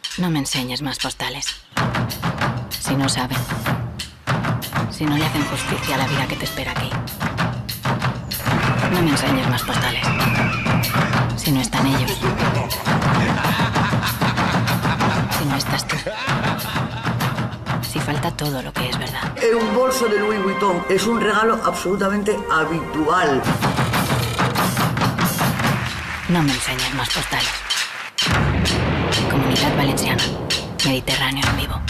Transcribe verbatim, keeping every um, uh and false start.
No me enseñes más postales. Si no saben. Si no le hacen justicia a la vida que te espera aquí. No me enseñes más postales. Si no están ellos. Si no estás tú. Si falta todo lo que es verdad. Un bolso de Louis Vuitton es un regalo absolutamente habitual. No me enseñes más postales. Comunidad Valenciana. Mediterráneo en vivo.